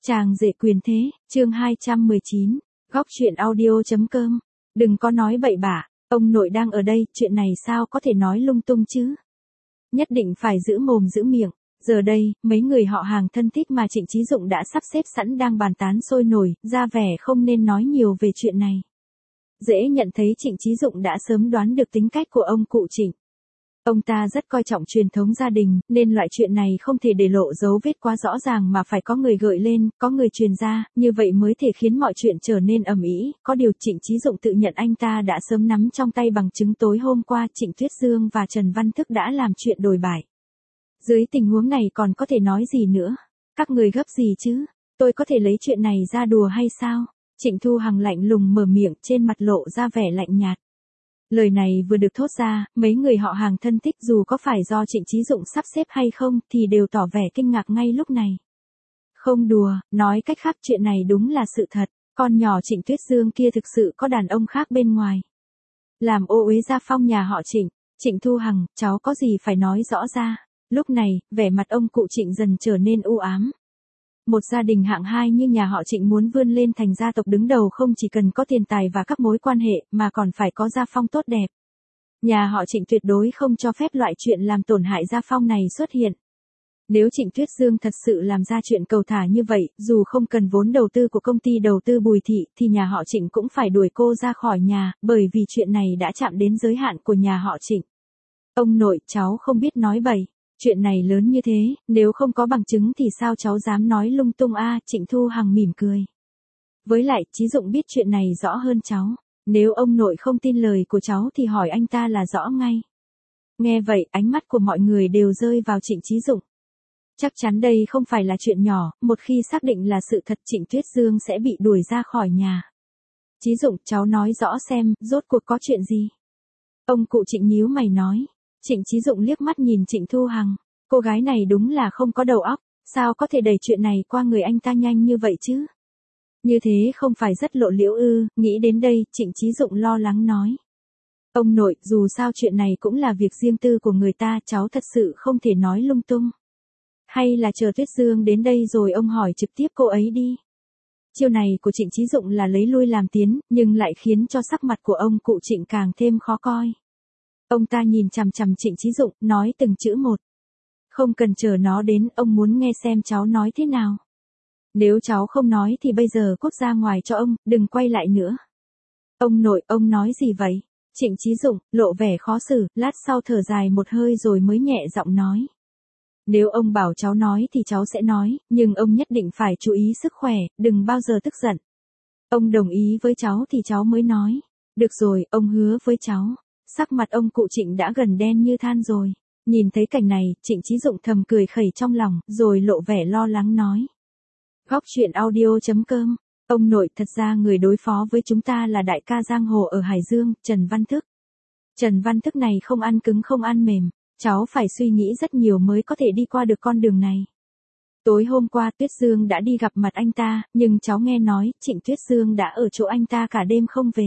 Chàng rể quyền thế, chương 219, góc chuyện audio.com. Đừng có nói bậy bạ, ông nội đang ở đây, chuyện này sao có thể nói lung tung chứ? Nhất định phải giữ mồm giữ miệng. Giờ đây, mấy người họ hàng thân thích mà Trịnh Chí Dụng đã sắp xếp sẵn đang bàn tán sôi nổi, ra vẻ không nên nói nhiều về chuyện này. Dễ nhận thấy Trịnh Chí Dụng đã sớm đoán được tính cách của ông cụ Trịnh. Ông ta rất coi trọng truyền thống gia đình, nên loại chuyện này không thể để lộ dấu vết quá rõ ràng mà phải có người gợi lên, có người truyền ra, như vậy mới thể khiến mọi chuyện trở nên ầm ĩ. Có điều Trịnh Chí Dụng tự nhận anh ta đã sớm nắm trong tay bằng chứng tối hôm qua Trịnh Tuyết Dương và Trần Văn Thức đã làm chuyện đồi bại. Dưới tình huống này còn có thể nói gì nữa? Các người gấp gì chứ? Tôi có thể lấy chuyện này ra đùa hay sao? Trịnh Thu Hằng lạnh lùng mở miệng, trên mặt lộ ra vẻ lạnh nhạt. Lời này vừa được thốt ra, mấy người họ hàng thân thích dù có phải do Trịnh Chí Dụng sắp xếp hay không thì đều tỏ vẻ kinh ngạc ngay lúc này. Không đùa, nói cách khác chuyện này đúng là sự thật, con nhỏ Trịnh Tuyết Dương kia thực sự có đàn ông khác bên ngoài. Làm ô uế gia phong nhà họ Trịnh. Trịnh Thu Hằng, cháu có gì phải nói rõ ra. Lúc này, vẻ mặt ông cụ Trịnh dần trở nên u ám. Một gia đình hạng hai như nhà họ Trịnh muốn vươn lên thành gia tộc đứng đầu không chỉ cần có tiền tài và các mối quan hệ mà còn phải có gia phong tốt đẹp. Nhà họ Trịnh tuyệt đối không cho phép loại chuyện làm tổn hại gia phong này xuất hiện. Nếu Trịnh Tuyết Dương thật sự làm ra chuyện cầu thả như vậy, dù không cần vốn đầu tư của công ty đầu tư Bùi Thị thì nhà họ Trịnh cũng phải đuổi cô ra khỏi nhà, bởi vì chuyện này đã chạm đến giới hạn của nhà họ Trịnh. Ông nội, cháu không biết nói bậy. Chuyện này lớn như thế, nếu không có bằng chứng thì sao cháu dám nói lung tung a? Trịnh Thu Hằng mỉm cười. Với lại, Chí Dụng biết chuyện này rõ hơn cháu. Nếu ông nội không tin lời của cháu thì hỏi anh ta là rõ ngay. Nghe vậy, ánh mắt của mọi người đều rơi vào Trịnh Chí Dụng. Chắc chắn đây không phải là chuyện nhỏ, một khi xác định là sự thật Trịnh Tuyết Dương sẽ bị đuổi ra khỏi nhà. Chí Dụng, cháu nói rõ xem, rốt cuộc có chuyện gì? Ông cụ Trịnh nhíu mày nói. Trịnh Chí Dụng liếc mắt nhìn Trịnh Thu Hằng, cô gái này đúng là không có đầu óc, sao có thể đẩy chuyện này qua người anh ta nhanh như vậy chứ? Như thế không phải rất lộ liễu ư? Nghĩ đến đây, Trịnh Chí Dụng lo lắng nói. Ông nội, dù sao chuyện này cũng là việc riêng tư của người ta, cháu thật sự không thể nói lung tung. Hay là chờ Tuyết Dương đến đây rồi ông hỏi trực tiếp cô ấy đi. Chiêu này của Trịnh Chí Dụng là lấy lui làm tiến, nhưng lại khiến cho sắc mặt của ông cụ Trịnh càng thêm khó coi. Ông ta nhìn chằm chằm Trịnh Chí Dụng, nói từng chữ một. Không cần chờ nó đến, ông muốn nghe xem cháu nói thế nào. Nếu cháu không nói thì bây giờ cút ra ngoài cho ông, đừng quay lại nữa. Ông nội, ông nói gì vậy? Trịnh Chí Dụng, lộ vẻ khó xử, lát sau thở dài một hơi rồi mới nhẹ giọng nói. Nếu ông bảo cháu nói thì cháu sẽ nói, nhưng ông nhất định phải chú ý sức khỏe, đừng bao giờ tức giận. Ông đồng ý với cháu thì cháu mới nói. Được rồi, ông hứa với cháu. Sắc mặt ông cụ Trịnh đã gần đen như than rồi. Nhìn thấy cảnh này, Trịnh Chí Dụng thầm cười khẩy trong lòng, rồi lộ vẻ lo lắng nói. Góc chuyện audio.com. Ông nội, thật ra người đối phó với chúng ta là đại ca giang hồ ở Hải Dương, Trần Văn Thức. Trần Văn Thức này không ăn cứng không ăn mềm, cháu phải suy nghĩ rất nhiều mới có thể đi qua được con đường này. Tối hôm qua Tuyết Dương đã đi gặp mặt anh ta, nhưng cháu nghe nói Trịnh Tuyết Dương đã ở chỗ anh ta cả đêm không về.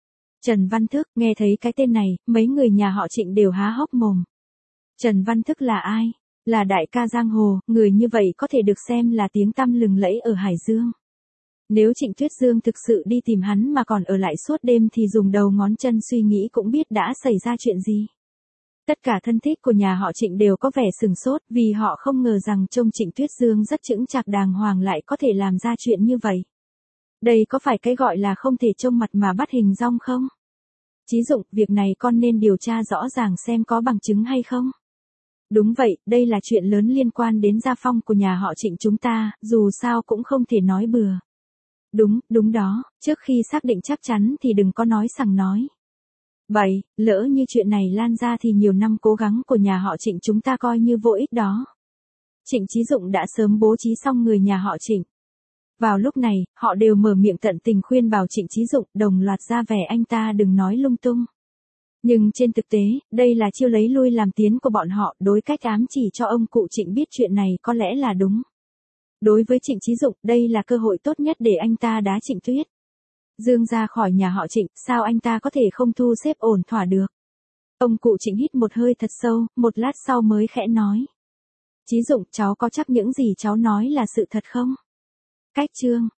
Trần Văn Thức, nghe thấy cái tên này, mấy người nhà họ Trịnh đều há hốc mồm. Trần Văn Thức là ai? Là đại ca giang hồ, người như vậy có thể được xem là tiếng tăm lừng lẫy ở Hải Dương. Nếu Trịnh Tuyết Dương thực sự đi tìm hắn mà còn ở lại suốt đêm thì dùng đầu ngón chân suy nghĩ cũng biết đã xảy ra chuyện gì. Tất cả thân thích của nhà họ Trịnh đều có vẻ sừng sốt vì họ không ngờ rằng trông Trịnh Tuyết Dương rất chững chạc đàng hoàng lại có thể làm ra chuyện như vậy. Đây có phải cái gọi là không thể trông mặt mà bắt hình dong không? Chí Dụng, việc này con nên điều tra rõ ràng xem có bằng chứng hay không? Đúng vậy, đây là chuyện lớn liên quan đến gia phong của nhà họ Trịnh chúng ta, dù sao cũng không thể nói bừa. Đúng đó, trước khi xác định chắc chắn thì đừng có nói sằng nói. Vậy, lỡ như chuyện này lan ra thì nhiều năm cố gắng của nhà họ Trịnh chúng ta coi như vô ích đó. Trịnh Chí Dụng đã sớm bố trí xong người nhà họ Trịnh. Vào lúc này, họ đều mở miệng tận tình khuyên bảo Trịnh Chí Dụng, đồng loạt ra vẻ anh ta đừng nói lung tung. Nhưng trên thực tế, đây là chiêu lấy lui làm tiến của bọn họ, đối cách ám chỉ cho ông cụ Trịnh biết chuyện này có lẽ là đúng. Đối với Trịnh Chí Dụng, đây là cơ hội tốt nhất để anh ta đá Trịnh Tuyết Dương ra khỏi nhà họ Trịnh, sao anh ta có thể không thu xếp ổn thỏa được. Ông cụ Trịnh hít một hơi thật sâu, một lát sau mới khẽ nói. Chí Dụng, cháu có chắc những gì cháu nói là sự thật không? Cách chương